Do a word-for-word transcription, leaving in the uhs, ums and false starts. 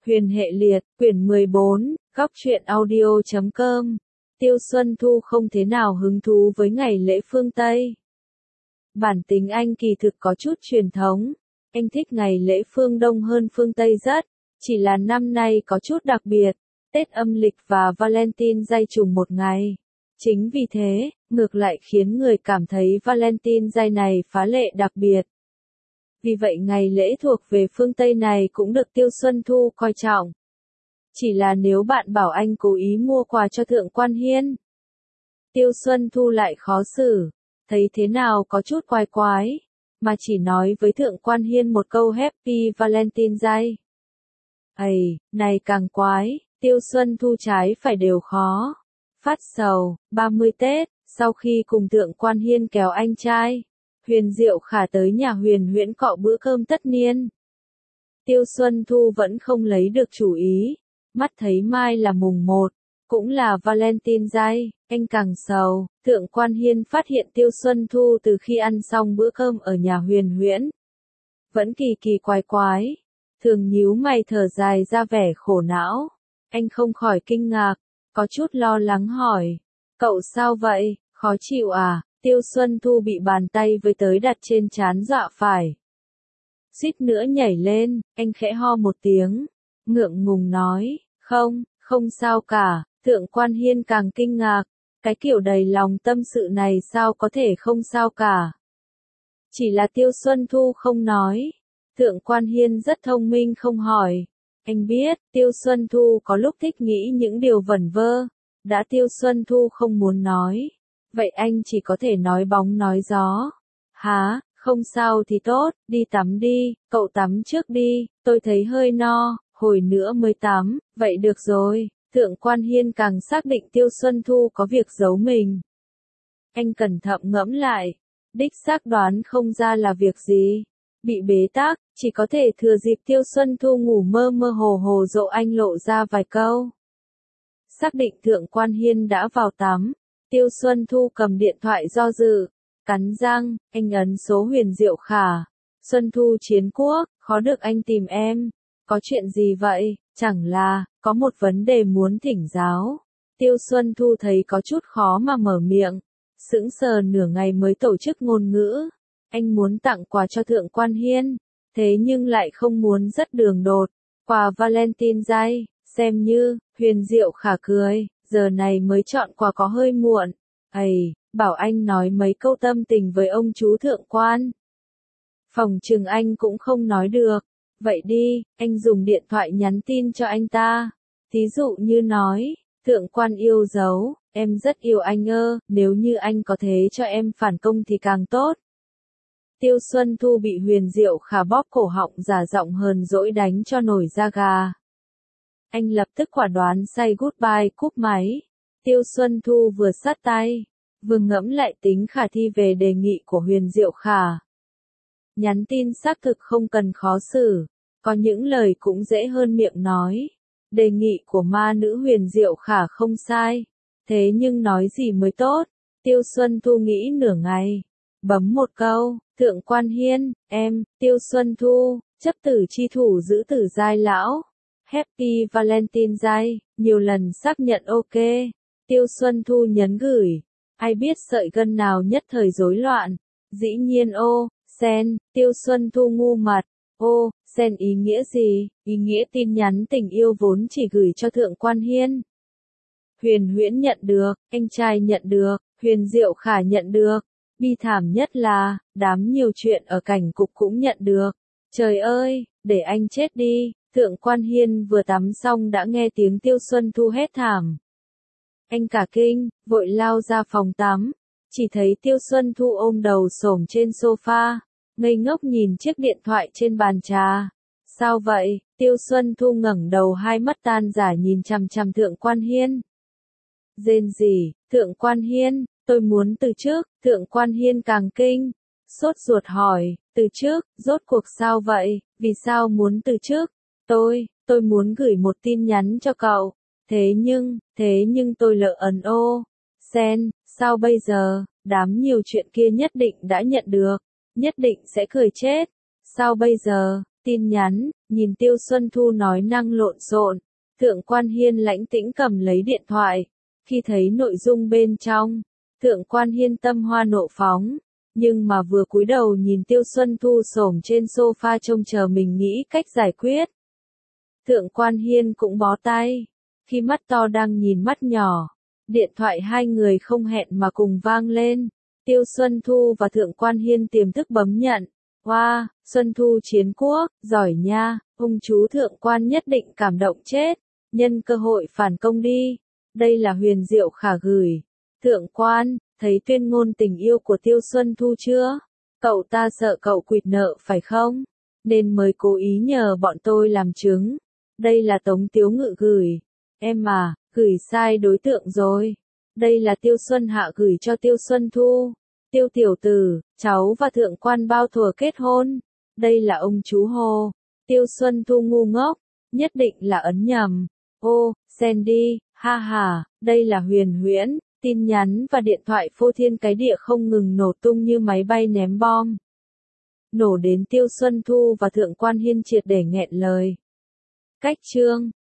Huyền hệ liệt, quyển mười bốn, góc truyện audio chấm com. Tiêu Xuân Thu không thế nào hứng thú với ngày lễ phương Tây. Bản tính anh kỳ thực có chút truyền thống. Anh thích ngày lễ phương Đông hơn phương Tây rất. Chỉ là năm nay có chút đặc biệt. Tết âm lịch và Valentine Day trùng một ngày. Chính vì thế, ngược lại khiến người cảm thấy Valentine Day này phá lệ đặc biệt. Vì vậy ngày lễ thuộc về phương Tây này cũng được Tiêu Xuân Thu coi trọng. Chỉ là nếu bạn bảo anh cố ý mua quà cho Thượng Quan Hiên, Tiêu Xuân Thu lại khó xử, thấy thế nào có chút quái quái, mà chỉ nói với Thượng Quan Hiên một câu Happy Valentine Day. Ây, này càng quái, Tiêu Xuân Thu trái phải đều khó. Phát sầu, ba mươi Tết, sau khi cùng Thượng Quan Hiên kéo anh trai Huyền Diệu Khả tới nhà Huyền Huyễn cọ bữa cơm tất niên. Tiêu Xuân Thu vẫn không lấy được chủ ý, mắt thấy mai là mùng một, cũng là Valentine Day, anh càng sầu. Thượng Quan Hiên phát hiện Tiêu Xuân Thu từ khi ăn xong bữa cơm ở nhà Huyền Huyễn vẫn kỳ kỳ quái quái, thường nhíu mày thở dài ra vẻ khổ não. Anh không khỏi kinh ngạc, có chút lo lắng hỏi, cậu sao vậy, khó chịu à? Tiêu Xuân Thu bị bàn tay với tới đặt trên trán dọa phải suýt nữa nhảy lên. Anh khẽ ho một tiếng, ngượng ngùng nói, không, không sao cả. Thượng Quan Hiên càng kinh ngạc, cái kiểu đầy lòng tâm sự này sao có thể không sao cả. Chỉ là Tiêu Xuân Thu không nói. Thượng Quan Hiên rất thông minh không hỏi. Anh biết, Tiêu Xuân Thu có lúc thích nghĩ những điều vẩn vơ. Đã Tiêu Xuân Thu không muốn nói, vậy anh chỉ có thể nói bóng nói gió. Hả, không sao thì tốt, đi tắm đi, cậu tắm trước đi, tôi thấy hơi no, hồi nữa mới tắm, vậy được rồi. Thượng Quan Hiên càng xác định Tiêu Xuân Thu có việc giấu mình. Anh cẩn thận ngẫm lại, đích xác đoán không ra là việc gì. Bị bế tắc, chỉ có thể thừa dịp Tiêu Xuân Thu ngủ mơ mơ hồ hồ dỗ anh lộ ra vài câu. Xác định Thượng Quan Hiên đã vào tắm, Tiêu Xuân Thu cầm điện thoại do dự, cắn răng, anh ấn số Huyền Diệu Khả. Xuân Thu Chiến Quốc, khó được anh tìm em. Có chuyện gì vậy? Chẳng là, có một vấn đề muốn thỉnh giáo. Tiêu Xuân Thu thấy có chút khó mà mở miệng, sững sờ nửa ngày mới tổ chức ngôn ngữ. Anh muốn tặng quà cho Thượng Quan Hiên, thế nhưng lại không muốn rất đường đột. Quà Valentine Day, xem như. Huyền Diệu Khả cười, giờ này mới chọn quà có hơi muộn. Ây, bảo anh nói mấy câu tâm tình với ông chú Thượng Quan. Phòng trừng anh cũng không nói được. Vậy đi, anh dùng điện thoại nhắn tin cho anh ta. Thí dụ như nói, Thượng Quan yêu dấu, em rất yêu anh ơ, nếu như anh có thế cho em phản công thì càng tốt. Tiêu Xuân Thu bị Huyền Diệu Khả bóp cổ họng giả giọng hờn dỗi đánh cho nổi da gà. Anh lập tức quả đoán say goodbye cúp máy. Tiêu Xuân Thu vừa sát tay, vừa ngẫm lại tính khả thi về đề nghị của Huyền Diệu Khả. Nhắn tin xác thực không cần khó xử, có những lời cũng dễ hơn miệng nói. Đề nghị của ma nữ Huyền Diệu Khả không sai, thế nhưng nói gì mới tốt? Tiêu Xuân Thu nghĩ nửa ngày, bấm một câu, Thượng Quan Hiên, em, Tiêu Xuân Thu, chấp tử chi thủ giữ tử giai lão. Happy Valentine Day, nhiều lần xác nhận ok. Tiêu Xuân Thu nhấn gửi. Ai biết sợi gân nào nhất thời rối loạn. Dĩ nhiên ô, sen. Tiêu Xuân Thu ngu mặt. Ô, sen ý nghĩa gì? Ý nghĩa tin nhắn tình yêu vốn chỉ gửi cho Thượng Quan Hiên. Huyền Huyễn nhận được, anh trai nhận được, Huyền Diệu Khả nhận được. Bi thảm nhất là, đám nhiều chuyện ở cảnh cục cũng nhận được. Trời ơi, để anh chết đi. Thượng Quan Hiên vừa tắm xong đã nghe tiếng Tiêu Xuân Thu hét thảm. Anh cả kinh, vội lao ra phòng tắm, chỉ thấy Tiêu Xuân Thu ôm đầu xổm trên sofa, ngây ngốc nhìn chiếc điện thoại trên bàn trà. Sao vậy? Tiêu Xuân Thu ngẩng đầu hai mắt tan rã nhìn chằm chằm Thượng Quan Hiên. Rên rỉ, Thượng Quan Hiên, tôi muốn từ chức. Thượng Quan Hiên càng kinh, sốt ruột hỏi, từ chức, rốt cuộc sao vậy, vì sao muốn từ chức? Tôi, tôi muốn gửi một tin nhắn cho cậu, thế nhưng, thế nhưng tôi lỡ ấn ô. Sen, sao bây giờ, đám nhiều chuyện kia nhất định đã nhận được, nhất định sẽ cười chết. Sao bây giờ, Tin nhắn, nhìn Tiêu Xuân Thu nói năng lộn xộn, Thượng Quan Hiên lãnh tĩnh cầm lấy điện thoại. Khi thấy nội dung bên trong, Thượng Quan Hiên tâm hoa nộ phóng, nhưng mà vừa cúi đầu nhìn Tiêu Xuân Thu xổm trên sofa trông chờ mình nghĩ cách giải quyết. Thượng Quan Hiên cũng bó tay, khi mắt to đang nhìn mắt nhỏ, điện thoại hai người không hẹn mà cùng vang lên. Tiêu Xuân Thu và Thượng Quan Hiên tiềm thức bấm nhận. Wow, Xuân Thu chiến quốc, giỏi nha, ông chú Thượng Quan nhất định cảm động chết, nhân cơ hội phản công đi. Đây là Huyền Diệu Khả gửi. Thượng Quan, thấy tuyên ngôn tình yêu của Tiêu Xuân Thu chưa? Cậu ta sợ cậu quỵt nợ phải không? Nên mới cố ý nhờ bọn tôi làm chứng. Đây là Tống Tiếu Ngự gửi. Em à, gửi sai đối tượng rồi. Đây là Tiêu Xuân Hạ gửi cho Tiêu Xuân Thu. Tiêu tiểu tử, cháu và Thượng Quan bao thuở kết hôn. Đây là ông chú Hồ. Tiêu Xuân Thu ngu ngốc, nhất định là ấn nhầm. Ô, Sandy, ha ha, đây là Huyền Huyễn. Tin nhắn và điện thoại phô thiên cái địa không ngừng nổ tung như máy bay ném bom. Nổ đến Tiêu Xuân Thu và Thượng Quan Hiên triệt để nghẹn lời. Cách chương